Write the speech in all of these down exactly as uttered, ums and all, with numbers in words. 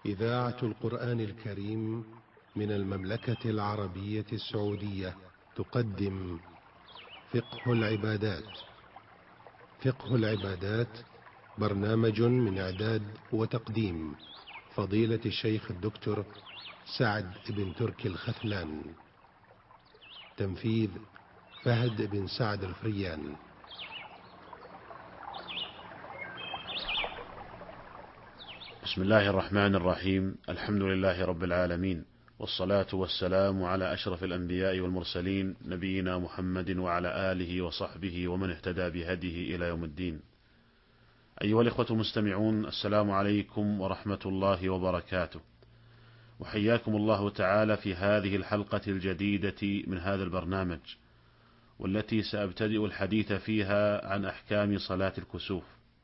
إذاعة القرآن الكريم من المملكة العربية السعودية تقدم فقه العبادات. فقه العبادات برنامج من إعداد وتقديم فضيلة الشيخ الدكتور سعد بن تركي الخثلان. تنفيذ فهد بن سعد الفريان. بسم الله الرحمن الرحيم. الحمد لله رب العالمين، والصلاة والسلام على أشرف الأنبياء والمرسلين، نبينا محمد وعلى آله وصحبه ومن اهتدى بهديه إلى يوم الدين. أيها الإخوة المستمعون، السلام عليكم ورحمة الله وبركاته، وحياكم الله تعالى في هذه الحلقة الجديدة من هذا البرنامج، والتي سأبتدئ الحديث فيها عن أحكام صلاة الكسوف.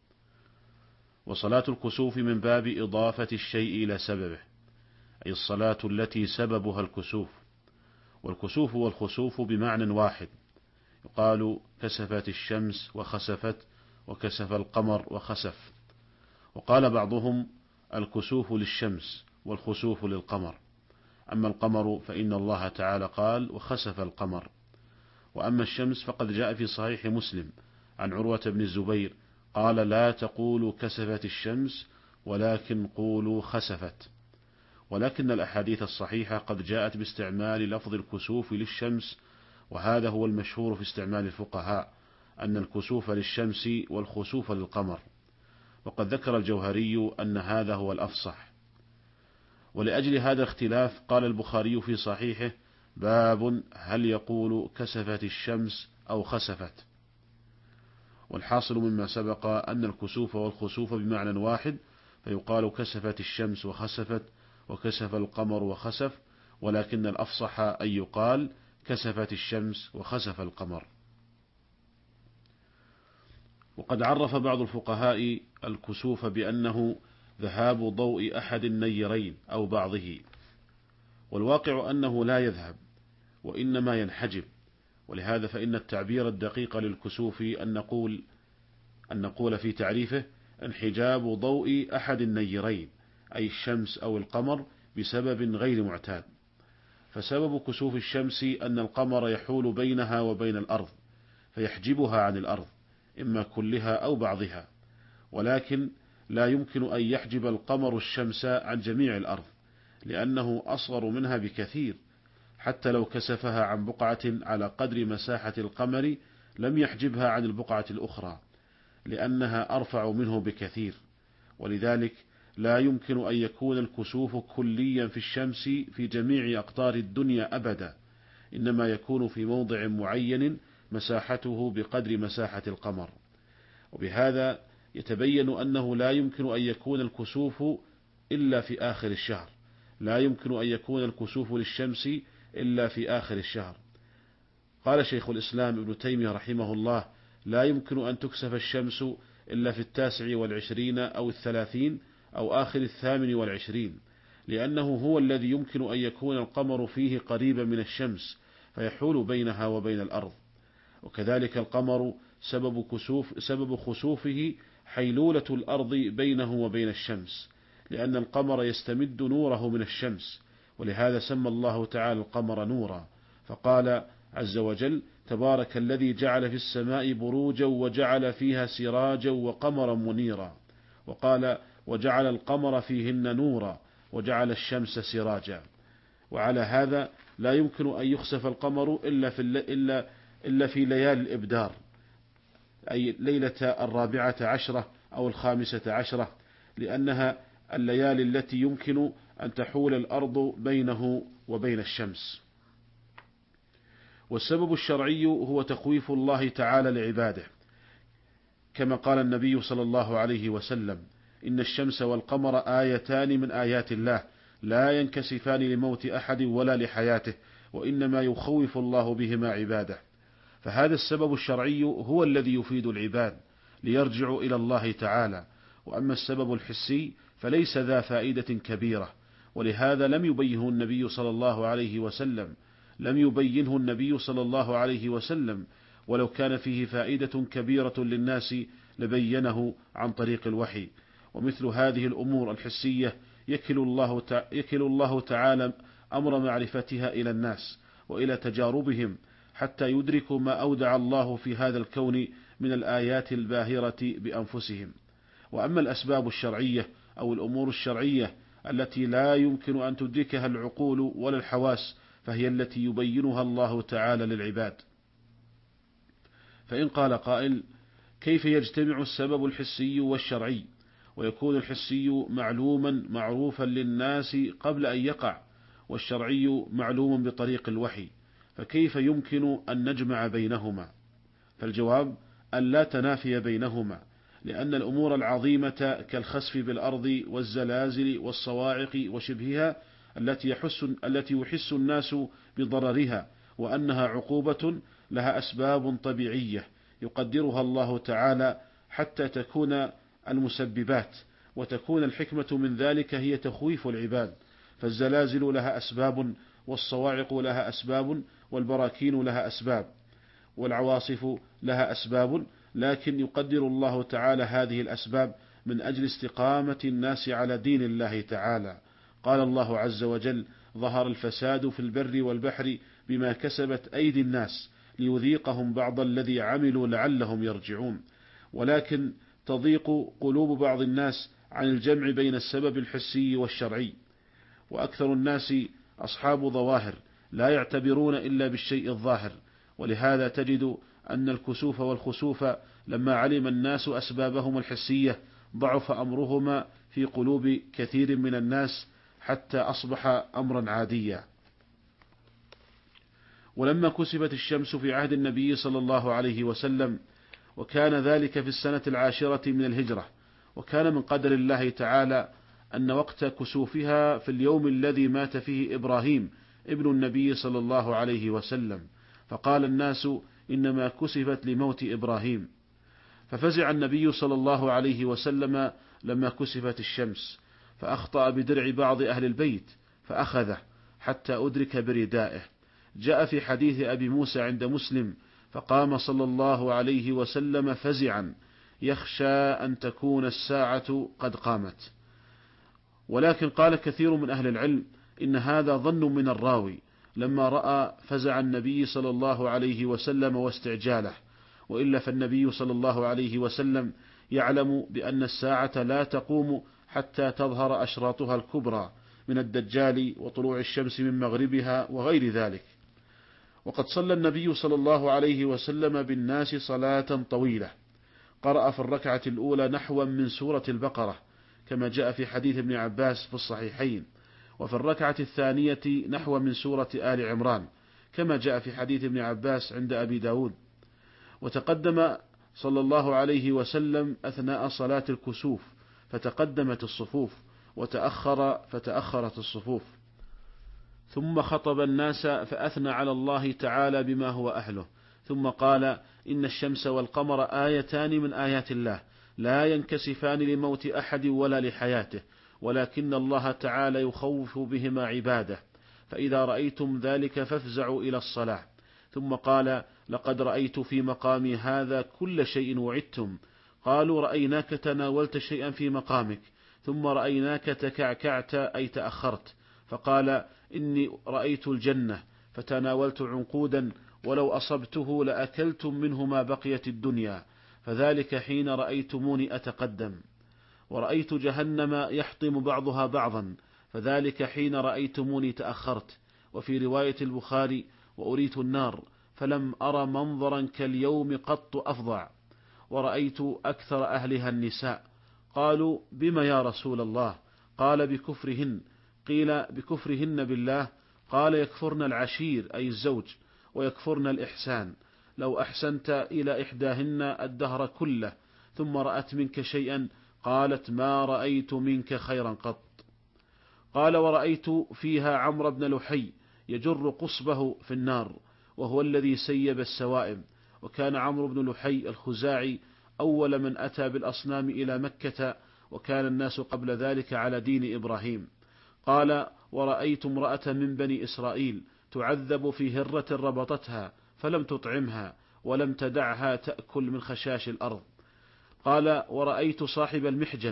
وصلاة الكسوف من باب إضافة الشيء إلى سببه، أي الصلاة التي سببها الكسوف. والكسوف والخسوف بمعنى واحد، يقال كسفت الشمس وخسفت، وكسف القمر وخسف. وقال بعضهم الكسوف للشمس والخسوف للقمر. أما القمر فإن الله تعالى قال وخسف القمر. وأما الشمس فقد جاء في صحيح مسلم عن عروة بن الزبير قال لا تقولوا كسفت الشمس ولكن قولوا خسفت. ولكن الأحاديث الصحيحة قد جاءت باستعمال لفظ الكسوف للشمس، وهذا هو المشهور في استعمال الفقهاء، أن الكسوف للشمس والخسوف للقمر. وقد ذكر الجوهري أن هذا هو الأفصح. ولأجل هذا الاختلاف قال البخاري في صحيحه باب هل يقول كسفت الشمس أو خسفت. والحاصل مما سبق أن الكسوف والخسوف بمعنى واحد، فيقال كسفت الشمس وخسفت، وكسف القمر وخسف، ولكن الأفصح أن يقال كسفت الشمس وخسف القمر. وقد عرف بعض الفقهاء الكسوف بأنه ذهاب ضوء أحد النيرين أو بعضه، والواقع أنه لا يذهب وإنما ينحجب. ولهذا فإن التعبير الدقيق للكسوف أن نقول أن نقول في تعريفه انحجاب ضوء أحد النيرين، أي الشمس أو القمر، بسبب غير معتاد. فسبب كسوف الشمس أن القمر يحول بينها وبين الأرض فيحجبها عن الأرض، إما كلها أو بعضها. ولكن لا يمكن أن يحجب القمر الشمس عن جميع الأرض، لأنه أصغر منها بكثير. حتى لو كسفها عن بقعة على قدر مساحة القمر لم يحجبها عن البقعة الأخرى، لأنها أرفع منه بكثير. ولذلك لا يمكن أن يكون الكسوف كليا في الشمس في جميع أقطار الدنيا أبدا، إنما يكون في موضع معين مساحته بقدر مساحة القمر. وبهذا يتبين أنه لا يمكن أن يكون الكسوف إلا في آخر الشهر، لا يمكن أن يكون الكسوف للشمس إلا في آخر الشهر. قال شيخ الإسلام ابن تيمية رحمه الله لا يمكن أن تكسف الشمس إلا في التاسع والعشرين أو الثلاثين أو آخر الثامن والعشرين، لأنه هو الذي يمكن أن يكون القمر فيه قريبا من الشمس فيحول بينها وبين الأرض. وكذلك القمر سبب, كسوف سبب خسوفه حيلولة الأرض بينه وبين الشمس، لأن القمر يستمد نوره من الشمس. ولهذا سمى الله تعالى القمر نورا، فقال عز وجل تبارك الذي جعل في السماء بروجا وجعل فيها سراجا وقمرا منيرا. وقال وجعل القمر فيهن نورا وجعل الشمس سراجا. وعلى هذا لا يمكن أن يخسف القمر إلا في, إلا إلا في ليالي الإبدار، أي ليلة الرابعة عشرة أو الخامسة عشرة، لأنها الليالي التي يمكن أن تحول الأرض بينه وبين الشمس. والسبب الشرعي هو تخويف الله تعالى لعباده، كما قال النبي صلى الله عليه وسلم إن الشمس والقمر آيتان من آيات الله لا ينكسفان لموت أحد ولا لحياته، وإنما يخوف الله بهما عباده. فهذا السبب الشرعي هو الذي يفيد العباد ليرجعوا إلى الله تعالى. وأما السبب الحسي فليس ذا فائدة كبيرة، ولهذا لم يبينه النبي صلى الله عليه وسلم لم يبينه النبي صلى الله عليه وسلم ولو كان فيه فائدة كبيرة للناس لبينه عن طريق الوحي. ومثل هذه الأمور الحسية يكل الله, يكل الله تعالى أمر معرفتها إلى الناس وإلى تجاربهم حتى يدركوا ما أودع الله في هذا الكون من الآيات الباهرة بأنفسهم. وأما الأسباب الشرعية أو الأمور الشرعية التي لا يمكن أن تدركها العقول ولا الحواس فهي التي يبينها الله تعالى للعباد. فإن قال قائل: كيف يجتمع السبب الحسي والشرعي ويكون الحسي معلوما معروفا للناس قبل أن يقع والشرعي معلوم بطريق الوحي، فكيف يمكن أن نجمع بينهما؟ فالجواب أن لا تنافي بينهما، لأن الأمور العظيمة كالخسف بالأرض والزلازل والصواعق وشبهها التي يحس, التي يحس الناس بضررها وأنها عقوبة لها أسباب طبيعية يقدرها الله تعالى حتى تكون المسببات، وتكون الحكمة من ذلك هي تخويف العباد. فالزلازل لها أسباب، والصواعق لها أسباب، والبراكين لها أسباب، والعواصف لها أسباب، لكن يقدر الله تعالى هذه الأسباب من أجل استقامة الناس على دين الله تعالى. قال الله عز وجل: ظهر الفساد في البر والبحر بما كسبت أيدي الناس ليذيقهم بعض الذي عملوا لعلهم يرجعون. ولكن تضيق قلوب بعض الناس عن الجمع بين السبب الحسي والشرعي، وأكثر الناس أصحاب ظواهر لا يعتبرون إلا بالشيء الظاهر، ولهذا تجد أن الكسوف والخسوف لما علم الناس أسبابهم الحسية ضعف أمرهما في قلوب كثير من الناس حتى أصبح أمرا عاديا. ولما كسفت الشمس في عهد النبي صلى الله عليه وسلم، وكان ذلك في السنة العاشرة من الهجرة، وكان من قدر الله تعالى أن وقت كسوفها في اليوم الذي مات فيه إبراهيم ابن النبي صلى الله عليه وسلم، فقال الناس: إنما كسفت لموت إبراهيم. ففزع النبي صلى الله عليه وسلم لما كسفت الشمس، فأخطأ بدرع بعض أهل البيت فأخذه حتى أدرك بردائه. جاء في حديث أبي موسى عند مسلم: فقام صلى الله عليه وسلم فزعا يخشى أن تكون الساعة قد قامت. ولكن قال كثير من أهل العلم إن هذا ظن من الراوي لما رأى فزع النبي صلى الله عليه وسلم واستعجاله، وإلا فالنبي صلى الله عليه وسلم يعلم بأن الساعة لا تقوم حتى تظهر أشراطها الكبرى من الدجال وطلوع الشمس من مغربها وغير ذلك. وقد صلى النبي صلى الله عليه وسلم بالناس صلاة طويلة، قرأ في الركعة الأولى نحوا من سورة البقرة كما جاء في حديث ابن عباس في الصحيحين، وفي الركعة الثانية نحو من سورة آل عمران كما جاء في حديث ابن عباس عند أبي داود. وتقدم صلى الله عليه وسلم أثناء صلاة الكسوف فتقدمت الصفوف، وتأخر فتأخرت الصفوف، ثم خطب الناس فأثنى على الله تعالى بما هو أهله، ثم قال: إن الشمس والقمر آيتان من آيات الله لا ينكسفان لموت أحد ولا لحياته، ولكن الله تعالى يخوف بهما عباده، فإذا رأيتم ذلك فافزعوا إلى الصلاة. ثم قال: لقد رأيت في مقامي هذا كل شيء وعدتم. قالوا: رأيناك تناولت شيئا في مقامك، ثم رأيناك تكعكعت أي تأخرت. فقال: إني رأيت الجنة فتناولت عنقودا ولو أصبته لأكلتم منه ما بقيت الدنيا، فذلك حين رأيتموني أتقدم. ورأيت جهنم يحطم بعضها بعضا، فذلك حين رأيتموني تأخرت. وفي رواية البخاري: وأريت النار فلم أرى منظرا كاليوم قط أفظع، ورأيت أكثر أهلها النساء. قالوا: بما يا رسول الله؟ قال: بكفرهن. قيل: بكفرهن بالله؟ قال: يكفرن العشير أي الزوج، ويكفرن الإحسان. لو أحسنت إلى إحداهن الدهر كله ثم رأت منك شيئا قالت: ما رأيت منك خيرا قط. قال: ورأيت فيها عمرو بن لحي يجر قصبه في النار، وهو الذي سيب السوائم. وكان عمرو بن لحي الخزاعي أول من أتى بالأصنام إلى مكة، وكان الناس قبل ذلك على دين إبراهيم. قال: ورأيت امرأة من بني إسرائيل تعذب في هرة ربطتها فلم تطعمها ولم تدعها تأكل من خشاش الأرض. قال: ورأيت صاحب المحجن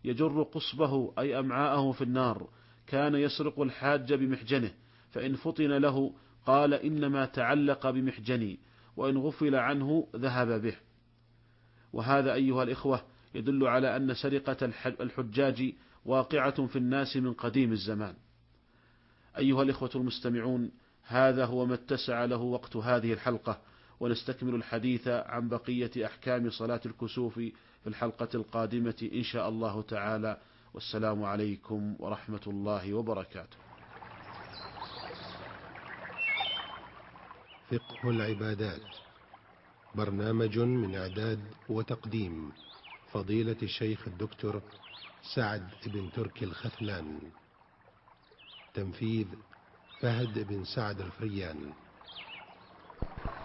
يجر قصبه أي أمعاءه في النار. كان يسرق الحاج بمحجنه، فإن فطن له قال إنما تعلق بمحجني، وإن غفل عنه ذهب به. وهذا أيها الإخوة يدل على أن سرقة الحجاج واقعة في الناس من قديم الزمان. أيها الإخوة المستمعون، هذا هو ما اتسع له وقت هذه الحلقة، ونستكمل الحديث عن بقية أحكام صلاة الكسوف في الحلقة القادمة إن شاء الله تعالى. والسلام عليكم ورحمة الله وبركاته. فقه العبادات، برنامج من إعداد وتقديم فضيلة الشيخ الدكتور سعد بن تركي الخثلان، تنفيذ فهد بن سعد الفريان.